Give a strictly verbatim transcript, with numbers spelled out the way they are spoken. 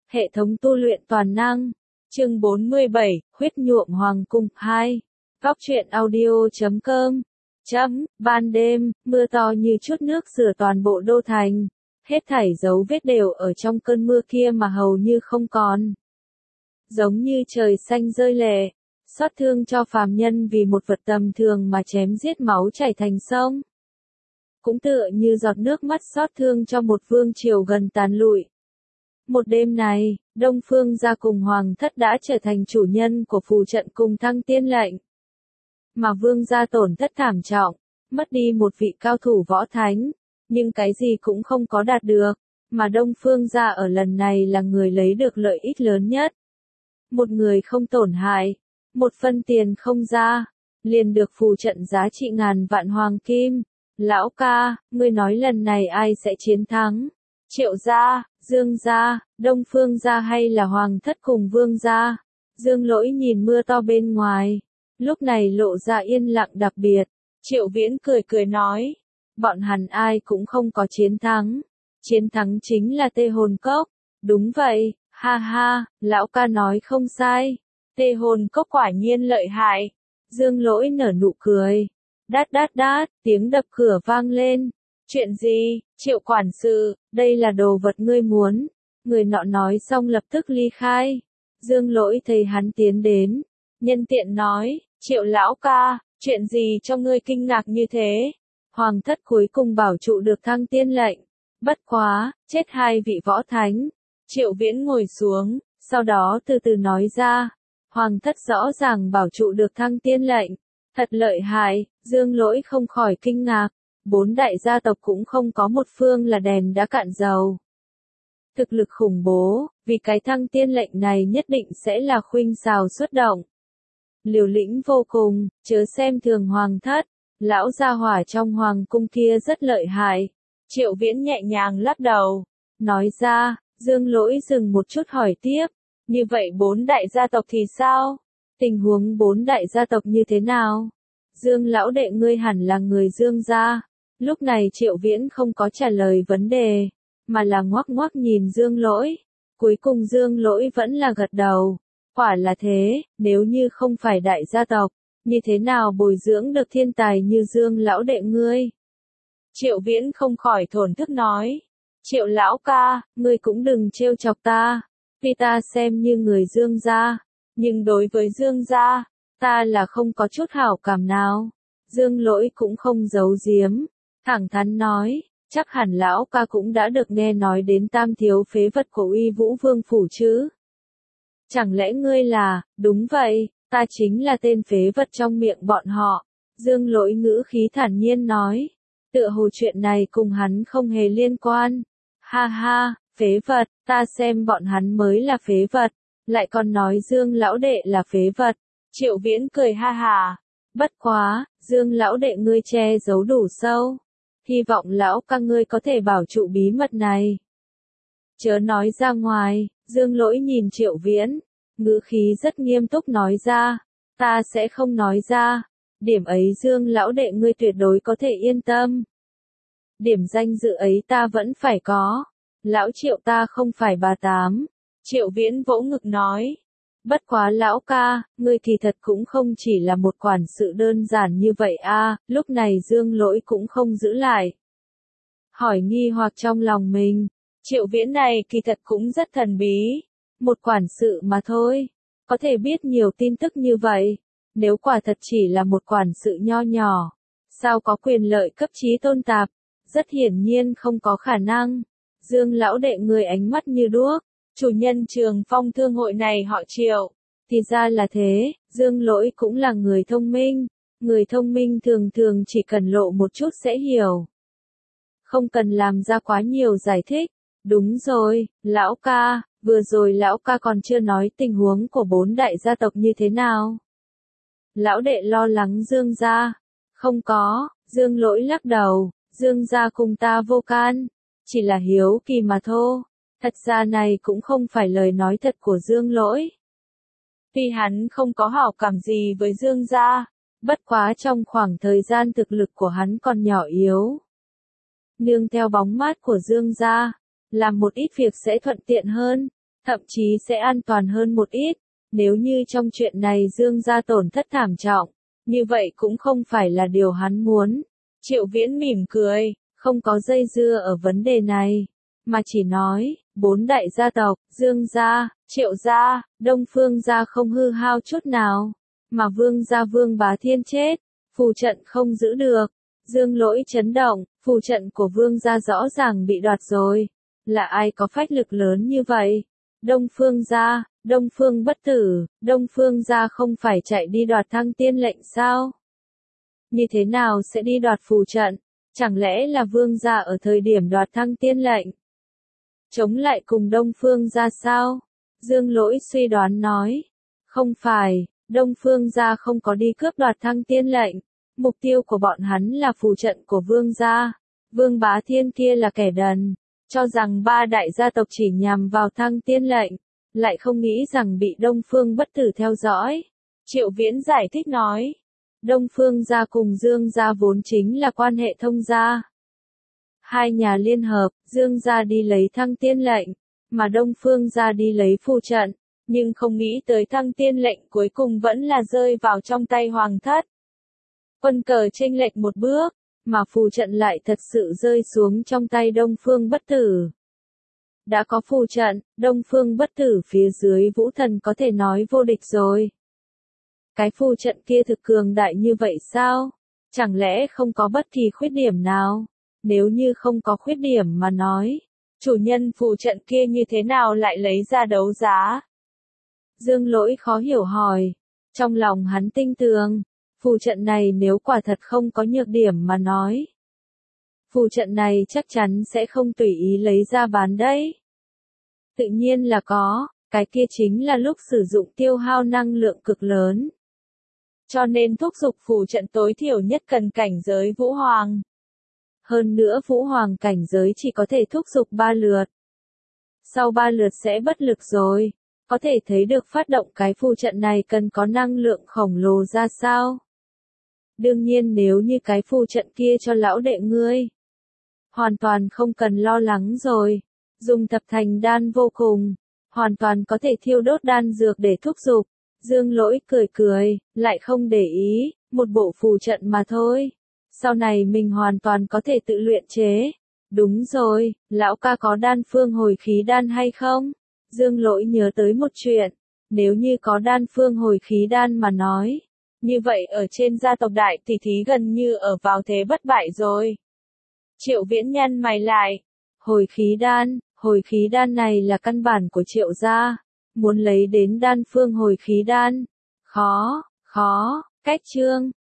Hệ thống tu luyện toàn năng. Chương bốn mươi bảy, huyết nhuộm hoàng cung hai. Góc truyện audio chấm com. Chấm, ban đêm, mưa to như chút nước rửa toàn bộ đô thành. Hết thảy dấu vết đều ở trong cơn mưa kia mà hầu như không còn. Giống như trời xanh rơi lệ, xót thương cho phàm nhân vì một vật tầm thường mà chém giết máu chảy thành sông. Cũng tựa như giọt nước mắt xót thương cho một vương triều gần tàn lụi. Một đêm này, Đông Phương gia cùng Hoàng thất đã trở thành chủ nhân của phù trận cùng thăng tiên lệnh. Mà vương gia tổn thất thảm trọng, mất đi một vị cao thủ võ thánh, nhưng cái gì cũng không có đạt được, mà Đông Phương gia ở lần này là người lấy được lợi ích lớn nhất. Một người không tổn hại, một phân tiền không ra, liền được phù trận giá trị ngàn vạn hoàng kim. Lão ca, ngươi nói lần này ai sẽ chiến thắng? Triệu gia, Dương gia, Đông Phương gia hay là Hoàng thất cùng Vương gia? Dương Lỗi nhìn mưa to bên ngoài, lúc này lộ ra yên lặng đặc biệt. Triệu Viễn cười cười nói, bọn hắn ai cũng không có chiến thắng. Chiến thắng chính là Tê Hồn Cốc. Đúng vậy, ha ha, lão ca nói không sai. Tê Hồn Cốc quả nhiên lợi hại. Dương Lỗi nở nụ cười. Đát đát đát, tiếng đập cửa vang lên. Chuyện gì, Triệu quản sự, đây là đồ vật ngươi muốn. Người nọ nói xong lập tức ly khai. Dương Lỗi thấy hắn tiến đến, nhân tiện nói, Triệu lão ca, chuyện gì cho ngươi kinh ngạc như thế? Hoàng thất cuối cùng bảo trụ được thăng tiên lệnh. Bất quá, chết hai vị võ thánh. Triệu Viễn ngồi xuống, sau đó từ từ nói ra. Hoàng thất rõ ràng bảo trụ được thăng tiên lệnh. Thật lợi hại, Dương Lỗi không khỏi kinh ngạc. Bốn đại gia tộc cũng không có một phương là đèn đã cạn dầu. Thực lực khủng bố, vì cái thăng tiên lệnh này nhất định sẽ là khuynh xào xuất động. Liều lĩnh vô cùng, chớ xem thường hoàng thất, lão gia hỏa trong hoàng cung kia rất lợi hại. Triệu Viễn nhẹ nhàng lắc đầu, nói ra. Dương Lỗi dừng một chút hỏi tiếp, như vậy bốn đại gia tộc thì sao? Tình huống bốn đại gia tộc như thế nào? Dương lão đệ ngươi hẳn là người Dương gia. Lúc này Triệu Viễn không có trả lời vấn đề, mà là ngoắc ngoắc nhìn Dương Lỗi. Cuối cùng Dương Lỗi vẫn là gật đầu. Quả là thế, nếu như không phải đại gia tộc, như thế nào bồi dưỡng được thiên tài như Dương lão đệ ngươi? Triệu Viễn không khỏi thổn thức nói. Triệu lão ca, ngươi cũng đừng trêu chọc ta. Vì ta xem như người Dương gia, nhưng đối với Dương gia, ta là không có chút hảo cảm nào. Dương Lỗi cũng không giấu giếm, thẳng thắn nói, chắc hẳn lão ca cũng đã được nghe nói đến tam thiếu phế vật của Uy Vũ Vương phủ chứ. Chẳng lẽ ngươi là, đúng vậy, ta chính là tên phế vật trong miệng bọn họ. Dương Lỗi ngữ khí thản nhiên nói, tựa hồ chuyện này cùng hắn không hề liên quan. Ha ha, phế vật, ta xem bọn hắn mới là phế vật, lại còn nói Dương lão đệ là phế vật. Triệu Viễn cười ha hà. Bất quá, Dương lão đệ ngươi che giấu đủ sâu. Hy vọng lão ca ngươi có thể bảo trụ bí mật này. Chớ nói ra ngoài. Dương Lỗi nhìn Triệu Viễn, ngữ khí rất nghiêm túc nói ra. Ta sẽ không nói ra. Điểm ấy Dương lão đệ ngươi tuyệt đối có thể yên tâm. Điểm danh dự ấy ta vẫn phải có. Lão Triệu ta không phải bà tám. Triệu Viễn vỗ ngực nói. Bất quá lão ca, ngươi thì thật cũng không chỉ là một quản sự đơn giản như vậy a. Lúc này Dương Lỗi cũng không giữ lại. Hỏi nghi hoặc trong lòng mình. Triệu Viễn này kỳ thật cũng rất thần bí. Một quản sự mà thôi. Có thể biết nhiều tin tức như vậy. Nếu quả thật chỉ là một quản sự nho nhỏ. Sao có quyền lợi cấp chí tôn tạp? Rất hiển nhiên không có khả năng. Dương lão đệ người ánh mắt như đuốc. Chủ nhân Trường Phong thương hội này họ Triệu. Thì ra là thế, Dương Lỗi cũng là người thông minh. Người thông minh thường thường chỉ cần lộ một chút sẽ hiểu. Không cần làm ra quá nhiều giải thích. Đúng rồi, lão ca, vừa rồi lão ca còn chưa nói tình huống của bốn đại gia tộc như thế nào. Lão đệ lo lắng Dương gia. Không có, Dương Lỗi lắc đầu, Dương gia cùng ta vô can. Chỉ là hiếu kỳ mà thôi. Thật ra này cũng không phải lời nói thật của Dương Lỗi. Tuy hắn không có hảo cảm gì với Dương gia, bất quá trong khoảng thời gian thực lực của hắn còn nhỏ yếu. Nương theo bóng mát của Dương gia, làm một ít việc sẽ thuận tiện hơn. thậm chí sẽ an toàn hơn một ít. Nếu như trong chuyện này Dương gia tổn thất thảm trọng, như vậy cũng không phải là điều hắn muốn. Triệu Viễn mỉm cười, không có dây dưa ở vấn đề này, mà chỉ nói, bốn đại gia tộc, Dương gia, Triệu gia, Đông Phương gia không hư hao chút nào, mà Vương gia Vương Bá Thiên chết, phù trận không giữ được. Dương Lỗi chấn động, phù trận của Vương gia rõ ràng bị đoạt rồi. Là ai có phách lực lớn như vậy? Đông Phương gia, Đông Phương bất tử, Đông Phương gia không phải chạy đi đoạt thăng tiên lệnh sao? Như thế nào sẽ đi đoạt phù trận? Chẳng lẽ là Vương gia ở thời điểm đoạt thăng tiên lệnh? Chống lại cùng Đông Phương gia sao? Dương Lỗi suy đoán nói. Không phải, Đông Phương gia không có đi cướp đoạt thăng tiên lệnh. Mục tiêu của bọn hắn là phù trận của Vương gia. Vương Bá Thiên kia là kẻ đần, cho rằng ba đại gia tộc chỉ nhằm vào thăng tiên lệnh, lại không nghĩ rằng bị Đông Phương bất tử theo dõi. Triệu Viễn giải thích nói, Đông Phương gia cùng Dương gia vốn chính là quan hệ thông gia. Hai nhà liên hợp, Dương gia đi lấy thăng tiên lệnh, mà Đông Phương gia đi lấy phù trận, nhưng không nghĩ tới thăng tiên lệnh cuối cùng vẫn là rơi vào trong tay Hoàng thất. Quân cờ chênh lệch một bước, mà phù trận lại thật sự rơi xuống trong tay Đông Phương bất tử. Đã có phù trận, Đông Phương bất tử phía dưới vũ thần có thể nói vô địch rồi. Cái phù trận kia thực cường đại như vậy sao? Chẳng lẽ không có bất kỳ khuyết điểm nào? Nếu như không có khuyết điểm mà nói, chủ nhân phù trận kia như thế nào lại lấy ra đấu giá? Dương Lỗi khó hiểu hỏi. Trong lòng hắn tinh tường, phù trận này nếu quả thật không có nhược điểm mà nói, phù trận này chắc chắn sẽ không tùy ý lấy ra bán đấy. Tự nhiên là có, cái kia chính là lúc sử dụng tiêu hao năng lượng cực lớn. Cho nên thúc giục phù trận tối thiểu nhất cần cảnh giới Vũ Hoàng. Hơn nữa Vũ Hoàng cảnh giới chỉ có thể thúc giục ba lượt. Sau ba lượt sẽ bất lực rồi. Có thể thấy được phát động cái phù trận này cần có năng lượng khổng lồ ra sao. Đương nhiên nếu như cái phù trận kia cho lão đệ ngươi, hoàn toàn không cần lo lắng rồi. Dùng thập thành đan vô cùng, hoàn toàn có thể thiêu đốt đan dược để thúc giục. Dương Lỗi cười cười, lại không để ý, một bộ phù trận mà thôi. Sau này mình hoàn toàn có thể tự luyện chế. Đúng rồi, lão ca có đan phương hồi khí đan hay không? Dương Lỗi nhớ tới một chuyện, nếu như có đan phương hồi khí đan mà nói, như vậy ở trên gia tộc đại tỷ thí gần như ở vào thế bất bại rồi. Triệu Viễn nhăn mày lại, hồi khí đan, hồi khí đan này là căn bản của Triệu gia, muốn lấy đến đan phương hồi khí đan, khó, khó, cách chương.